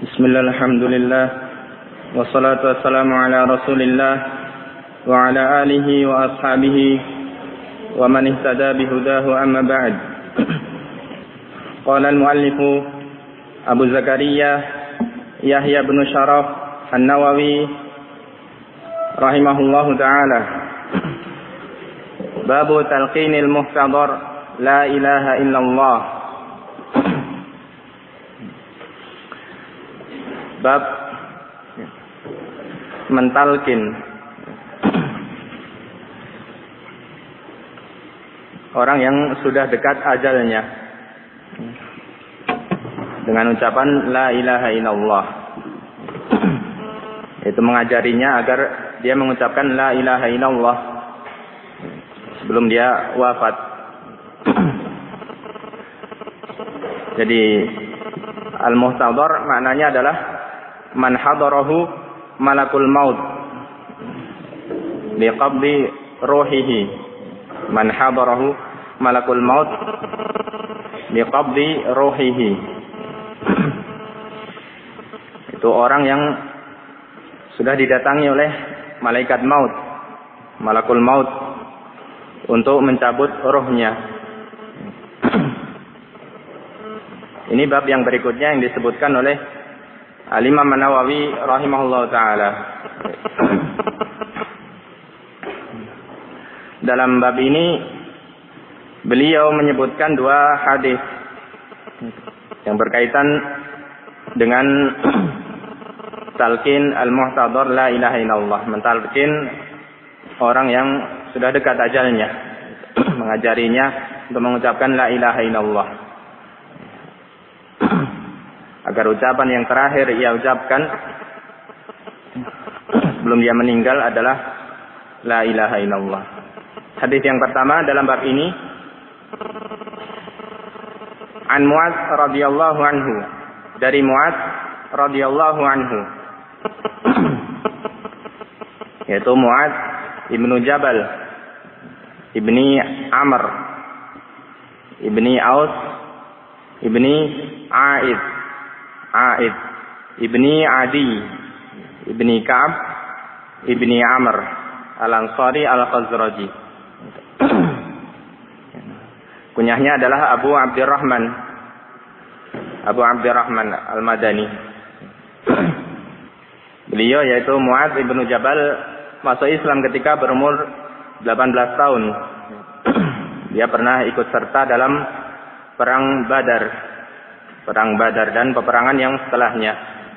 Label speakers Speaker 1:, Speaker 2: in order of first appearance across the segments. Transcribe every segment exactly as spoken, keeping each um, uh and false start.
Speaker 1: Bismillah, alhamdulillah, wassalatu wassalamu ala rasulillah wa ala alihi wa ashabihi wa man ihtada bihudahu amma ba'd. Qala al-muallifu Abu Zakaria Yahya bin Sharaf An-Nawawi rahimahullahu ta'ala, babu talqinil muhtadar la ilaha illallah. Bab mentalkin orang yang sudah dekat ajalnya dengan ucapan la ilaha illallah. Itu mengajarinya agar dia mengucapkan la ilaha illallah sebelum dia wafat. Jadi al-muhtadar maknanya adalah man hadarahu malakul maut biqabdi ruhihi. Man hadarahu malakul maut biqabdi ruhihi. Itu orang yang sudah didatangi oleh malaikat maut, malakul maut, untuk mencabut rohnya. Ini bab yang berikutnya yang disebutkan oleh Al-Imam An-Nawawi rahimahullah ta'ala. Dalam bab ini beliau menyebutkan dua hadis yang berkaitan dengan talqin al-muhtadar la ilaha illallah, mentalqin orang yang sudah dekat ajalnya, mengajarinya untuk mengucapkan la ilaha illallah, agar ucapan yang terakhir ia ucapkan sebelum dia meninggal adalah la ilaha illallah. Hadis yang pertama dalam bab ini, an Mu'adz radhiyallahu anhu, dari Mu'adz radhiyallahu anhu, yaitu Mu'adz ibnu Jabal ibni Amr ibni Aus ibni Aid Aid ibni Adi ibni Ka'ab ibni Amr al-Ansari al-Khazraji. Kunyahnya adalah Abu Abdurrahman Abu Abdurrahman al-Madani. Beliau yaitu Mu'adz ibnu Jabal masuk Islam ketika berumur delapan belas tahun. Dia pernah ikut serta dalam perang Badar, perang Badar dan peperangan yang setelahnya.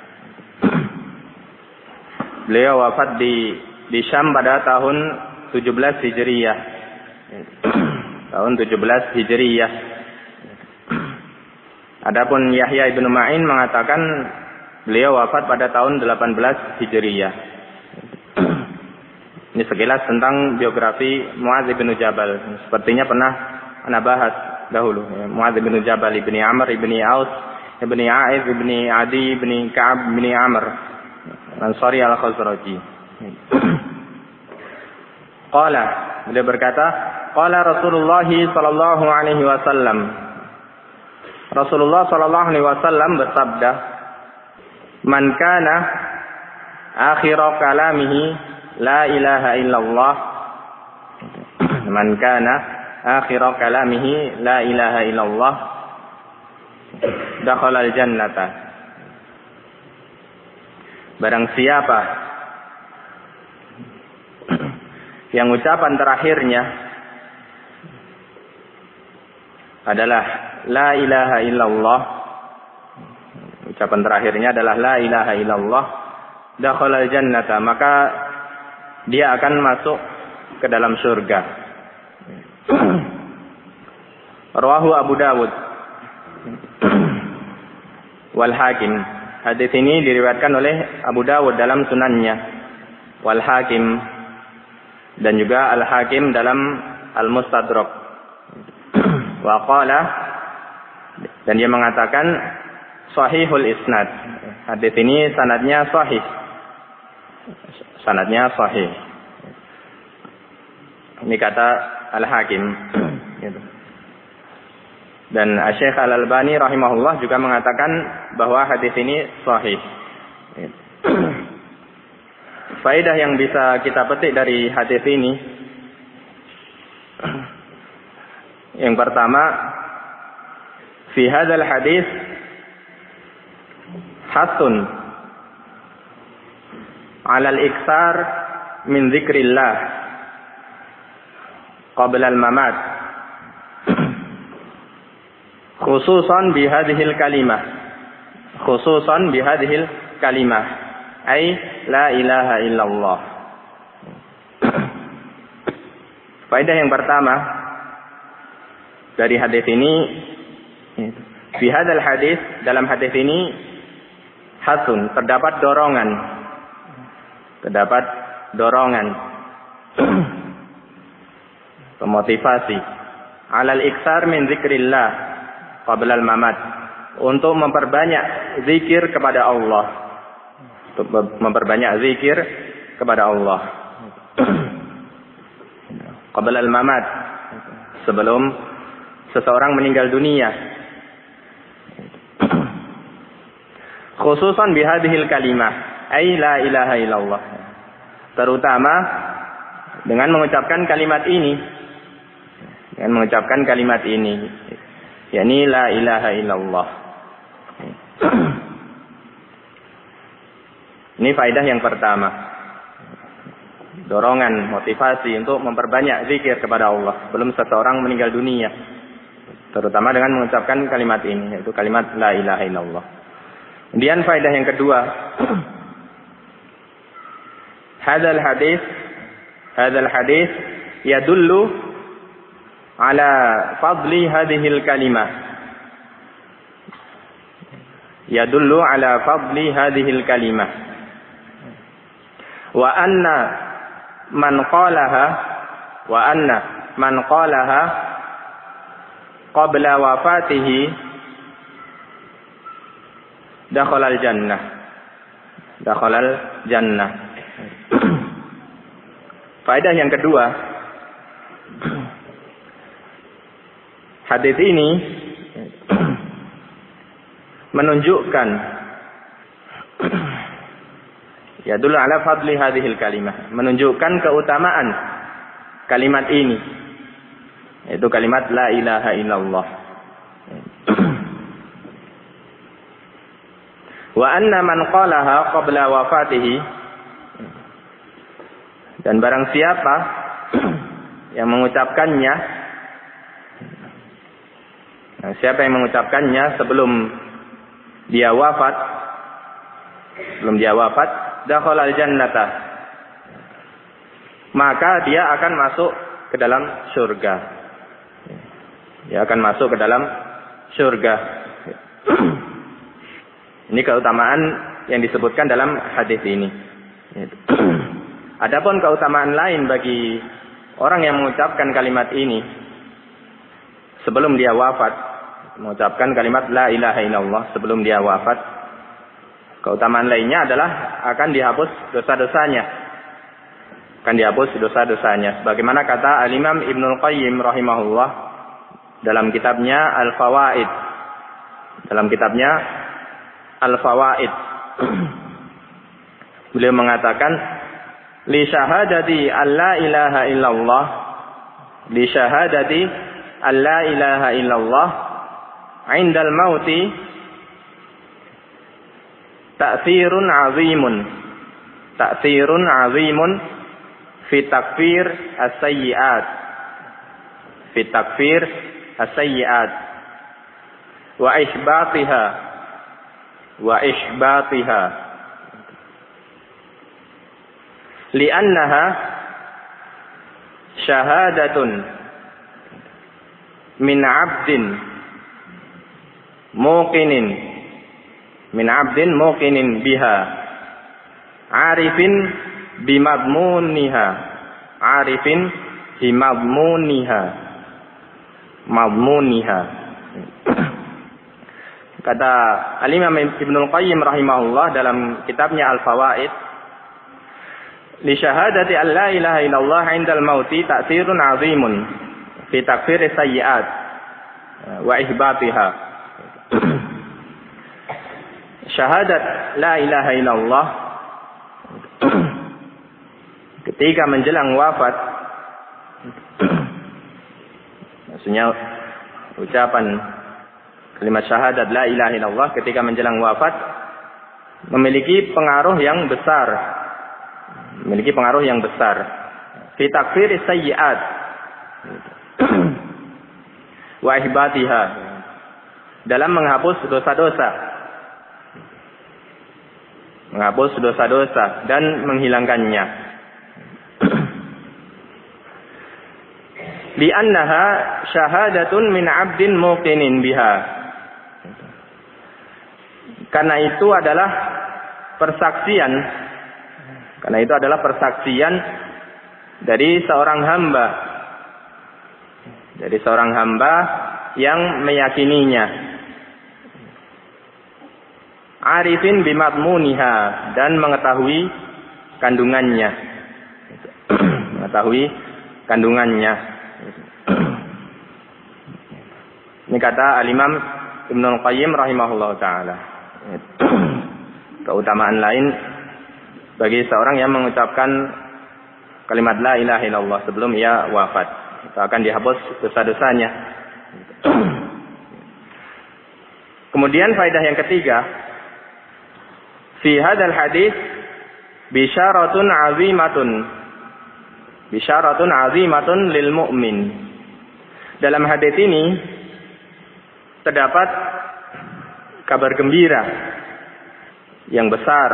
Speaker 1: Beliau wafat di di Syam pada tahun tujuh belas Hijriyah. Tahun tujuh belas Hijriyah. Adapun Yahya ibnu Ma'in mengatakan beliau wafat pada tahun delapan belas Hijriyah. Ini sekilas tentang biografi Mu'adz ibnu Jabal. Sepertinya pernah Anda bahas dahulu. Mu'adz ibnu Jabal ibni Amr ibni Aus ibni Aid ibni Adi ibni Ka'ab ibni Amr Ansari al-Khazraji. Qala, beliau berkata, qala Rasulullah sallallahu alaihi wasallam. Rasulullah sallallahu alaihi wasallam bersabda, man kana akhir kalamihi la ilaha illallah, man kana akhir kalamihi la ilaha illallah dakhala al-jannata. Barang siapa yang ucapan terakhirnya adalah la ilaha illallah, ucapan terakhirnya adalah la ilaha illallah, dakhala al-jannata, maka dia akan masuk ke dalam surga. Rawahu Abu Dawud wal Hakim. Hadis ini diriwayatkan oleh Abu Dawud dalam sunannya, wal Hakim, dan juga Al Hakim dalam Al Mustadrak. Wa qala, dan dia mengatakan sahihul isnad. Hadis ini sanadnya sahih. Sanadnya sahih. Ini kata Al Hakim. Dan Syekh Al-Albani rahimahullah juga mengatakan bahwa hadis ini sahih. Faedah yang bisa kita petik dari hadis ini, yang pertama, fi hadzal hadis hasun 'ala al-iktsar min dzikrillah qabla al-mamat, khususan bi hadhil kalimah, khususan bi hadhil kalimah, ay la ilaha illallah. Faedah yang pertama dari hadis ini, fi hadzal hadis, dalam hadis ini hasun, terdapat dorongan, terdapat dorongan, pemotivasi, alal iksar min zikrillah qabla al-mamat, untuk memperbanyak zikir kepada Allah, untuk memperbanyak zikir kepada Allah qabla al-mamat, sebelum seseorang meninggal dunia, khususan bihadhil kalimah, ay la ilaha illallah, terutama dengan mengucapkan kalimat ini, dengan mengucapkan kalimat ini, yakni la ilaha illallah. Ini faedah yang pertama, dorongan, motivasi untuk memperbanyak zikir kepada Allah sebelum seseorang meninggal dunia, terutama dengan mengucapkan kalimat ini, yaitu kalimat la ilaha illallah. Kemudian faedah yang kedua, hadzal hadis, hadzal hadis yadullu ala fadli hadhil kalimah, yadullu ala fadli hadhil kalimah, wa anna man qalaha, wa anna man qalaha qabla wafatihi dakhalal jannah, dakhalal jannah. Faedah yang kedua, hadis ini menunjukkan ya dulu ala fadli hadhil kalimah, menunjukkan keutamaan kalimat ini, yaitu kalimat la ilaha illallah. Wa anna man qalaha qabla wafatihi, dan barang siapa yang mengucapkannya, nah, siapa yang mengucapkannya sebelum dia wafat, sebelum dia wafat, dakhalal jannata, maka dia akan masuk ke dalam surga. Dia akan masuk ke dalam surga. Ini keutamaan yang disebutkan dalam hadis ini. Adapun keutamaan lain bagi orang yang mengucapkan kalimat ini sebelum dia wafat, mengucapkan kalimat la ilaha illallah sebelum dia wafat, keutamaan lainnya adalah akan dihapus dosa-dosanya, akan dihapus dosa-dosanya. Sebagaimana kata Al-Imam Ibnul Qayyim rahimahullah dalam kitabnya Al-Fawaid, dalam kitabnya Al-Fawaid, beliau mengatakan, li syahadati alla ilaha illallah, li syahadati alla ilaha illallah indal mauti ta'thirun azimun, ta'thirun azimun fi takfir as-sayyi'at, fi takfir as-sayyi'at wa isbatiha, wa isbatiha, li'annaha syahadatun min 'abdin muqinin, min 'abdin muqinin biha, 'arifin bimadmuniha, 'arifin bimadmuniha, madmuniha. Kata Al-Imam Ibnul Qayyim rahimahullah dalam kitabnya Al-Fawaid, li syahadati an la ilaha illallah indal mauti ta'thirun 'azimun fi takfir sayyi'at. wa ihbatiha. Syahadat la ilaha illallah ketika menjelang wafat, maksudnya ucapan kalimat syahadat la ilaha illallah ketika menjelang wafat memiliki pengaruh yang besar, memiliki pengaruh yang besar fi takfir sayyi'at wa ihbatiha, dalam menghapus dosa-dosa, menghapus dosa-dosa dan menghilangkannya. Li'annaha syahadatun min 'abdin muqinin biha, karena itu adalah persaksian, karena itu adalah persaksian dari seorang hamba, dari seorang hamba yang meyakininya. Arifin bimadmuniha, dan mengetahui kandungannya, mengetahui kandungannya. Ini kata Al-Imam Ibnul Qayyim rahimahullah ta'ala. Keutamaan lain bagi seorang yang mengucapkan kalimat la ilaha illallah sebelum ia wafat, itu akan dihapus dosa-dosanya. Kemudian faedah yang ketiga, fi hadzal hadis bisyaratun azimatun, bisyaratun azimatun lil mu'min. Dalam hadis ini terdapat kabar gembira yang besar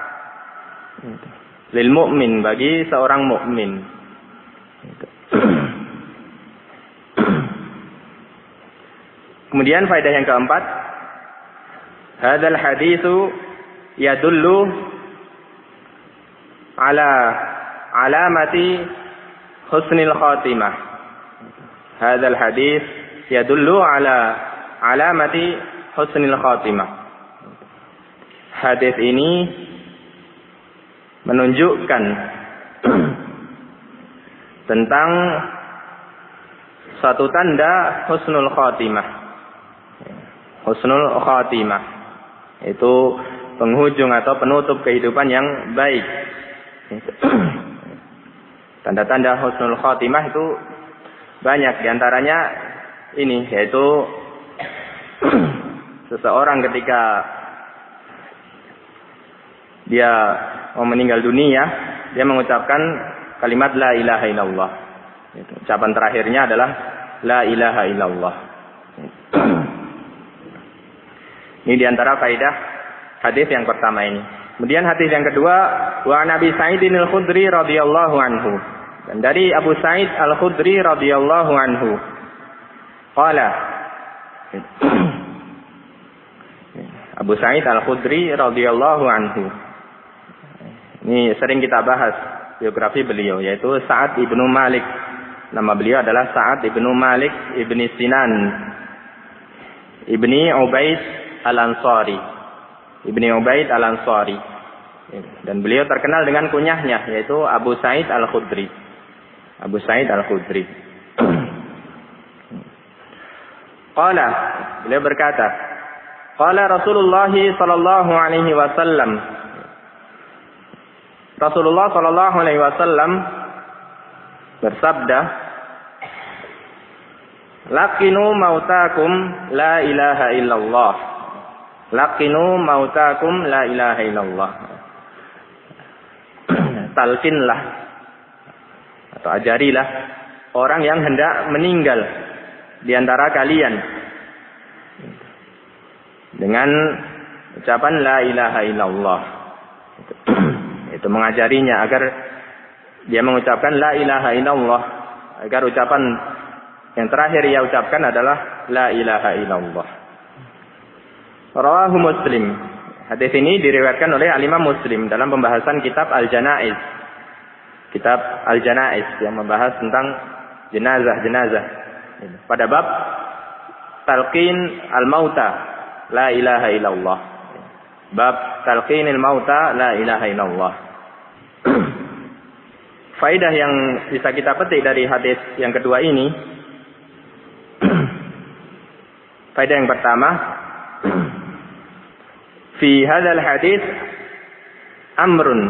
Speaker 1: lil mu'min, bagi seorang mukmin. Kemudian faedah yang keempat, hadzal haditsu yadullu ala alamati husnil khatimah. Hadzal hadits yadullu ala alamati husnil khatimah. Hadis ini menunjukkan tentang satu tanda husnul khatimah. Husnul khatimah itu penghujung atau penutup kehidupan yang baik. Tanda-tanda husnul khatimah itu banyak, diantaranya ini, yaitu seseorang ketika dia mau meninggal dunia, dia mengucapkan kalimat la ilaha illallah. Ucapan terakhirnya adalah la ilaha illallah. Ini diantara faedah hadis yang pertama ini. Kemudian hadis yang kedua, wa Nabi Sa'id al-Khudri radhiyallahu anhu. Dan dari Abu Sa'id al-Khudri radhiyallahu anhu, qala, Abu Sa'id al-Khudri radhiyallahu anhu. Ini sering kita bahas biografi beliau, yaitu Sa'ad ibnu Malik. Nama beliau adalah Sa'ad ibnu Malik ibni Sinan ibni Ubaid al-Ansari, ibni Ubaid al-Ansari. Dan beliau terkenal dengan kunyahnya, yaitu Abu Sa'id al-Khudri. Abu Sa'id al-Khudri. Qala, beliau berkata, qala Rasulullah sallallahu alaihi wasallam. Rasulullah sallallahu alaihi wasallam bersabda, laqinu mautakum la ilaha illallah. Laqinu mautakum la ilaha illallah. Talkinlah atau ajarilah orang yang hendak meninggal di antara kalian dengan ucapan la ilaha illallah. Itu mengajarinya agar dia mengucapkan la ilaha illallah, agar ucapan yang terakhir ia ucapkan adalah la ilaha illallah. Rawahu Muslim. Hadis ini diriwayatkan oleh Al-Imam Muslim dalam pembahasan kitab Al-Janaiz. Kitab Al-Janaiz yang membahas tentang jenazah-jenazah. Pada bab talqin al-mauta la ilaha illallah. Bab talqinil mauta la ilaha illallah. Faedah yang bisa kita petik dari hadis yang kedua ini, Faedah yang pertama, fi hadzal hadis amrun.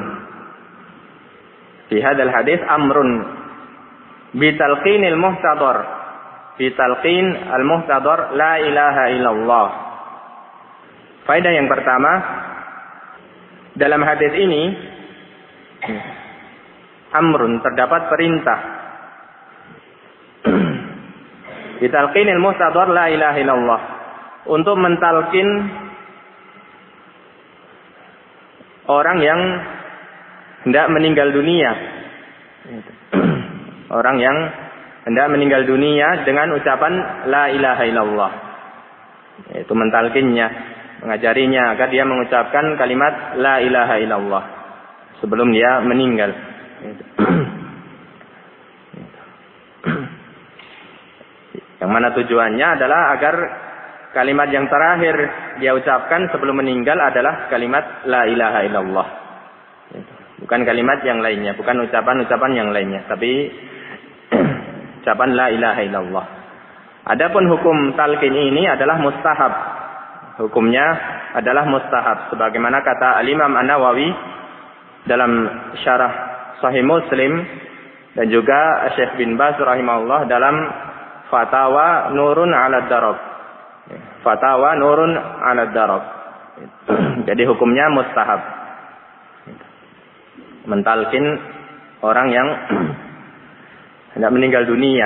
Speaker 1: Fi hadzal hadis amrun bi talqinil muhtadar. Bi talqin al-muhtadar la ilaha illallah. Faedah yang pertama, dalam hadis ini amrun, terdapat perintah. Bitalqinil muhtadar la ilaha illallah, untuk mentalkin orang yang hendak meninggal dunia. Orang yang hendak meninggal dunia dengan ucapan la ilaha illallah. Itu mentalkinnya, mengajarinya agar dia mengucapkan kalimat la ilaha illallah sebelum dia meninggal. Yang mana tujuannya adalah agar kalimat yang terakhir dia ucapkan sebelum meninggal adalah kalimat la ilaha illallah. Bukan kalimat yang lainnya, bukan ucapan-ucapan yang lainnya, tapi ucapan la ilaha illallah. Adapun hukum talqin ini adalah mustahab. Hukumnya adalah mustahab, sebagaimana kata Al-Imam An-Nawawi dalam syarah Sahih Muslim, dan juga Syekh bin Baz rahimahullah dalam Fatawa Nurun 'ala Darab. Fatawa Nurun 'ala Darab. Jadi hukumnya mustahab. Mentalkin orang yang hendak meninggal dunia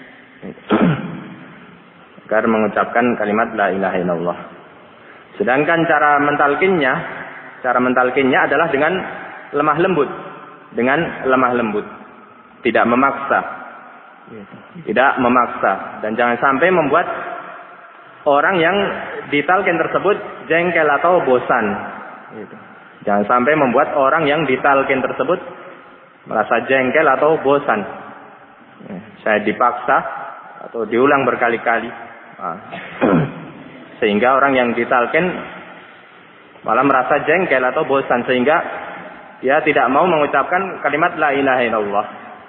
Speaker 1: agar mengucapkan kalimat la ilaha illallah. Sedangkan cara mentalkinnya, cara mentalkinnya adalah dengan lemah lembut, dengan lemah lembut, tidak memaksa, tidak memaksa, dan jangan sampai membuat orang yang ditalkin tersebut jengkel atau bosan. Jangan sampai membuat orang yang ditalkin tersebut merasa jengkel atau bosan. Saya dipaksa atau diulang berkali-kali, sehingga orang yang ditalkin malah merasa jengkel atau bosan, sehingga dia tidak mau mengucapkan kalimat la ilaha illallah.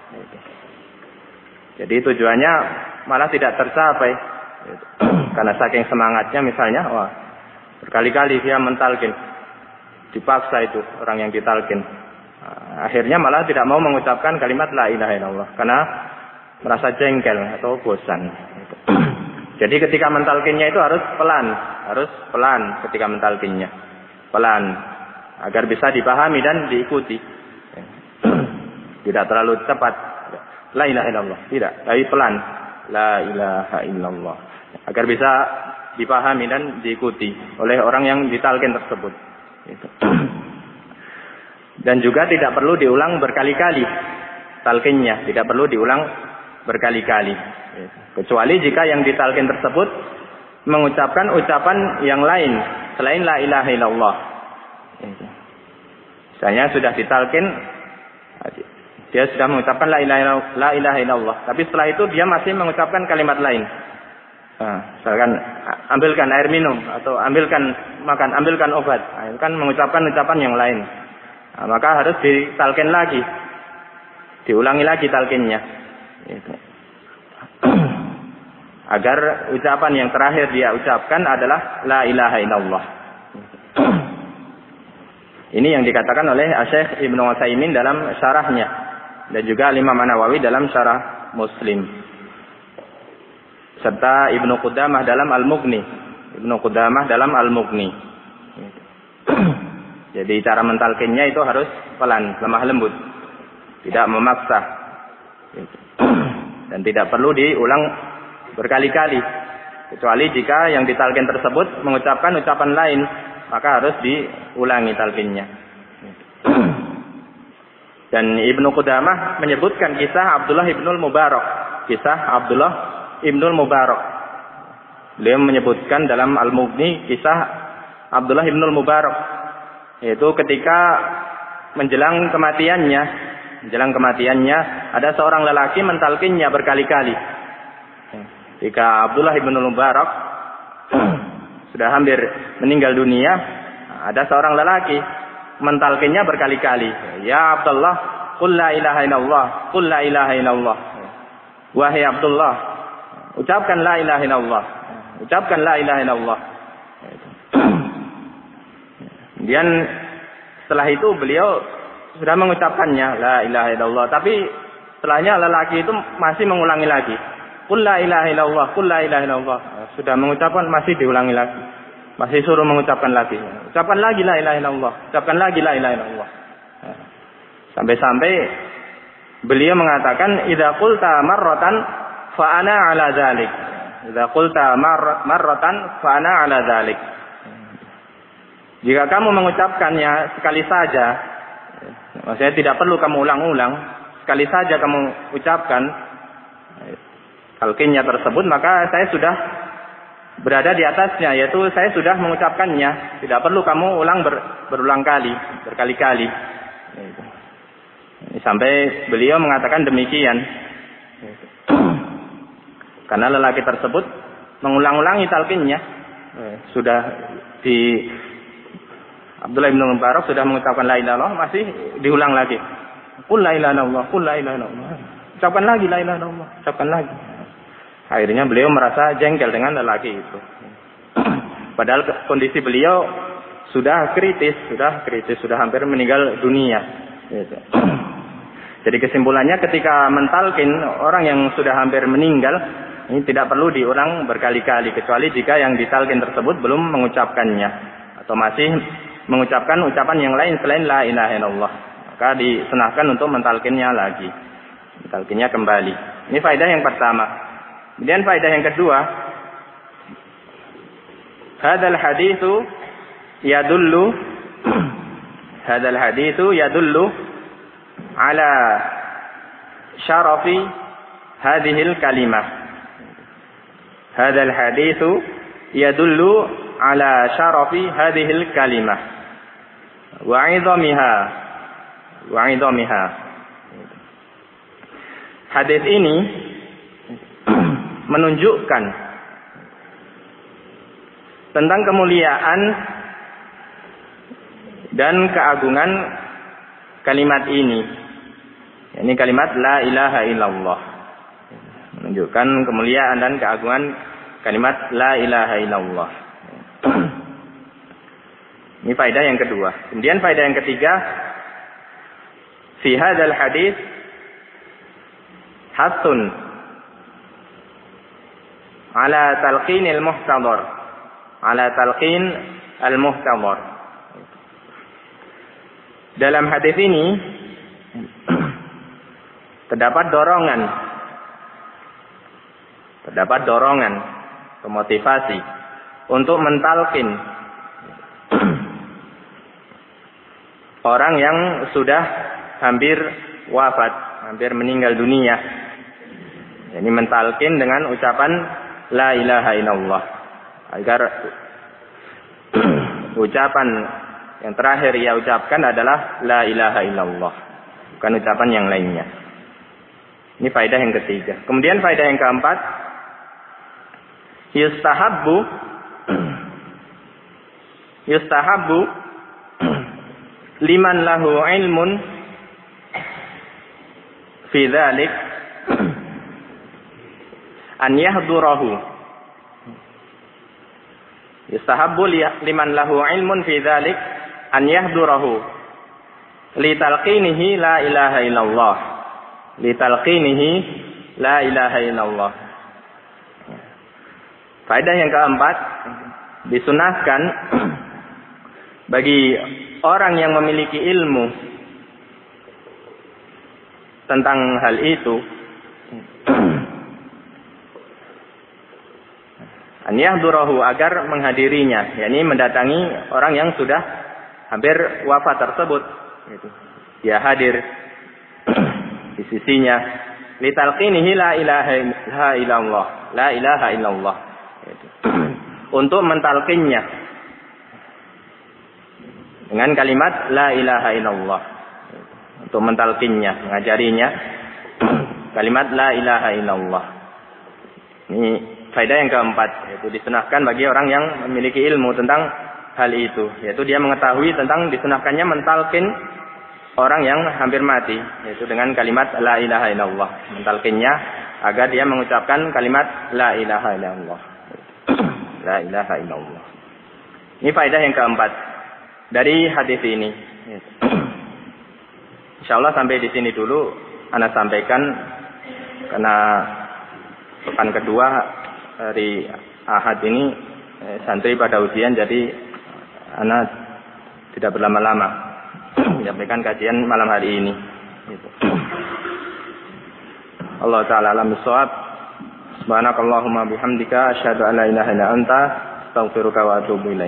Speaker 1: Jadi tujuannya malah tidak tercapai. Karena saking semangatnya misalnya, wah, berkali-kali dia mentalkin, dipaksa itu orang yang ditalkin. Akhirnya malah tidak mau mengucapkan kalimat la ilaha illallah karena merasa jengkel atau bosan. Jadi ketika mentalkinnya itu harus pelan, harus pelan ketika mentalkinnya, pelan agar bisa dipahami dan diikuti. Tidak terlalu cepat, la ilaha illallah, tidak, tapi pelan, la ilaha illallah, agar bisa dipahami dan diikuti oleh orang yang ditalkin tersebut. Dan juga tidak perlu diulang berkali-kali talqinnya, tidak perlu diulang berkali-kali, kecuali jika yang ditalqin tersebut mengucapkan ucapan yang lain selain la ilaha illallah. Misalnya sudah ditalqin, dia sudah mengucapkan la ilaha illallah, tapi setelah itu dia masih mengucapkan kalimat lain. Nah, misalkan ambilkan air minum atau ambilkan makan, ambilkan obat, nah, itu kan mengucapkan ucapan yang lain. Nah, maka harus ditalqin lagi, diulangi lagi talqinnya, gitu. Agar ucapan yang terakhir dia ucapkan adalah la ilaha illallah. Ini yang dikatakan oleh Syekh Ibnu Utsaimin dalam syarahnya, dan juga Imam An-Nawawi dalam syarah Muslim, serta Ibnu Qudamah dalam Al-Mughni. Ibnu Qudamah dalam Al-Mughni. Jadi cara mentalkinnya itu harus pelan, lemah lembut, tidak memaksa, dan tidak perlu diulang berkali-kali, kecuali jika yang ditalkin tersebut mengucapkan ucapan lain, maka harus diulangi talqinnya. Dan Ibnu Qudamah menyebutkan kisah Abdullah ibnul Mubarak, kisah Abdullah ibnul Mubarak. Beliau menyebutkan dalam Al-Mughni kisah Abdullah ibnul Mubarak, yaitu ketika menjelang kematiannya, menjelang kematiannya ada seorang lelaki mentalkinnya berkali-kali. Ketika Abdullah ibnul Mubarak sudah hampir meninggal dunia, ada seorang lelaki mentalkinnya berkali-kali. Ya Abdullah, qul la ilaha illallah, qul la ilaha illallah. Wahai Abdullah, ucapkan la ilaha illallah. Ucapkan la ilaha illallah. Kemudian setelah itu beliau sudah mengucapkannya la ilaha illallah, tapi setelahnya lelaki itu masih mengulangi lagi. Qul la ilaha illallah, qul la ilaha illallah. Sudah mengucapkan masih diulangi lagi. Masih suruh mengucapkan lagi. Ucapkan lagi la ilaha illallah, ucapkan lagi la ilaha illallah. Sampai-sampai beliau mengatakan idza qulta marratan fa ana ala dzalik. Idza qulta marratan fa ana ala dzalik. Jika kamu mengucapkannya sekali saja, maksudnya tidak perlu kamu ulang-ulang, sekali saja kamu ucapkan talqinnya tersebut, maka saya sudah berada di atasnya, yaitu saya sudah mengucapkannya, tidak perlu kamu ulang ber, berulang kali, berkali-kali. Sampai beliau mengatakan demikian. Karena lelaki tersebut mengulang-ulangi talqinnya. Sudah di Abdullah bin Mubarak sudah mengucapkan la ilaha illallah, masih diulang lagi. Qul la ilaha illallah, qul la ilaha illallah. Ucapkan lagi la ilaha illallah, ucapkan lagi. Akhirnya beliau merasa jengkel dengan lelaki itu. Padahal kondisi beliau sudah kritis, sudah kritis, sudah hampir meninggal dunia. Jadi kesimpulannya ketika mentalkin orang yang sudah hampir meninggal, ini tidak perlu diulang berkali-kali, kecuali jika yang ditalkin tersebut belum mengucapkannya atau masih mengucapkan ucapan yang lain selain la ilaha illallah, maka disunahkan untuk mentalkinnya lagi, mentalkinnya kembali. Ini faedah yang pertama. Kemudian faedah yang kedua, hadzal haditsu yadullu hadzal haditsu yadullu ala syarafi hadhil kalimah. Hadzal haditsu yadullu ala syarafi hadhil kalimah wa 'idhamiha wa 'idhamiha. Hadis ini menunjukkan tentang kemuliaan dan keagungan kalimat ini. Ini kalimat la ilaha illallah. Menunjukkan kemuliaan dan keagungan kalimat la ilaha illallah. Ini faedah yang kedua. Kemudian faedah yang ketiga, fi hadzal hadis hasun ala talqinil muhtadhar, ala talqin al muhtadhar. Dalam hadis ini terdapat dorongan, terdapat dorongan, motivasi untuk mentalkin orang yang sudah hampir wafat, hampir meninggal dunia. Ini mentalkin dengan ucapan la ilaha illallah, agar ucapan yang terakhir ia ucapkan adalah la ilaha illallah, bukan ucapan yang lainnya. Ini faedah yang ketiga. Kemudian faedah yang keempat, yustahabbu yustahabbu liman lahu ilmun fi dzalik an yahdurahu. Yustahabbu liman lahu ilmun fi dzalik an yahdurahu li talqinihi la ilaha illallah, li talqinihi la ilaha illallah. Faedah yang keempat, disunahkan bagi orang yang memiliki ilmu tentang hal itu an yahdurahu, agar menghadirinya, yakni mendatangi orang yang sudah hampir wafat tersebut, gitu. Dia hadir di sisinya, li talqinihi la ilaha illallah, la ilaha illallah, gitu. Untuk mentalkinnya dengan kalimat la ilaha illallah, untuk mentalkinnya, mengajarinya kalimat la ilaha illallah. Ini faedah yang keempat, yaitu disunahkan bagi orang yang memiliki ilmu tentang hal itu, yaitu dia mengetahui tentang disunahkannya mentalkin orang yang hampir mati, yaitu dengan kalimat la ilaha illallah, mentalkinnya agar dia mengucapkan kalimat la ilaha illallah. la ilaha illallah. Ini faedah yang keempat dari hadis ini. Insyaallah sampai di sini dulu ana sampaikan karena pekan kedua dari Ahad ini eh, santri pada ujian, jadi ana tidak berlama-lama menyampaikan kajian malam hari ini. Gitu. Allah taala alam bisawab. Subhanakallahumma bihamdika asyhadu an la ilaha illa anta astaghfiruka wa atubu ilaik.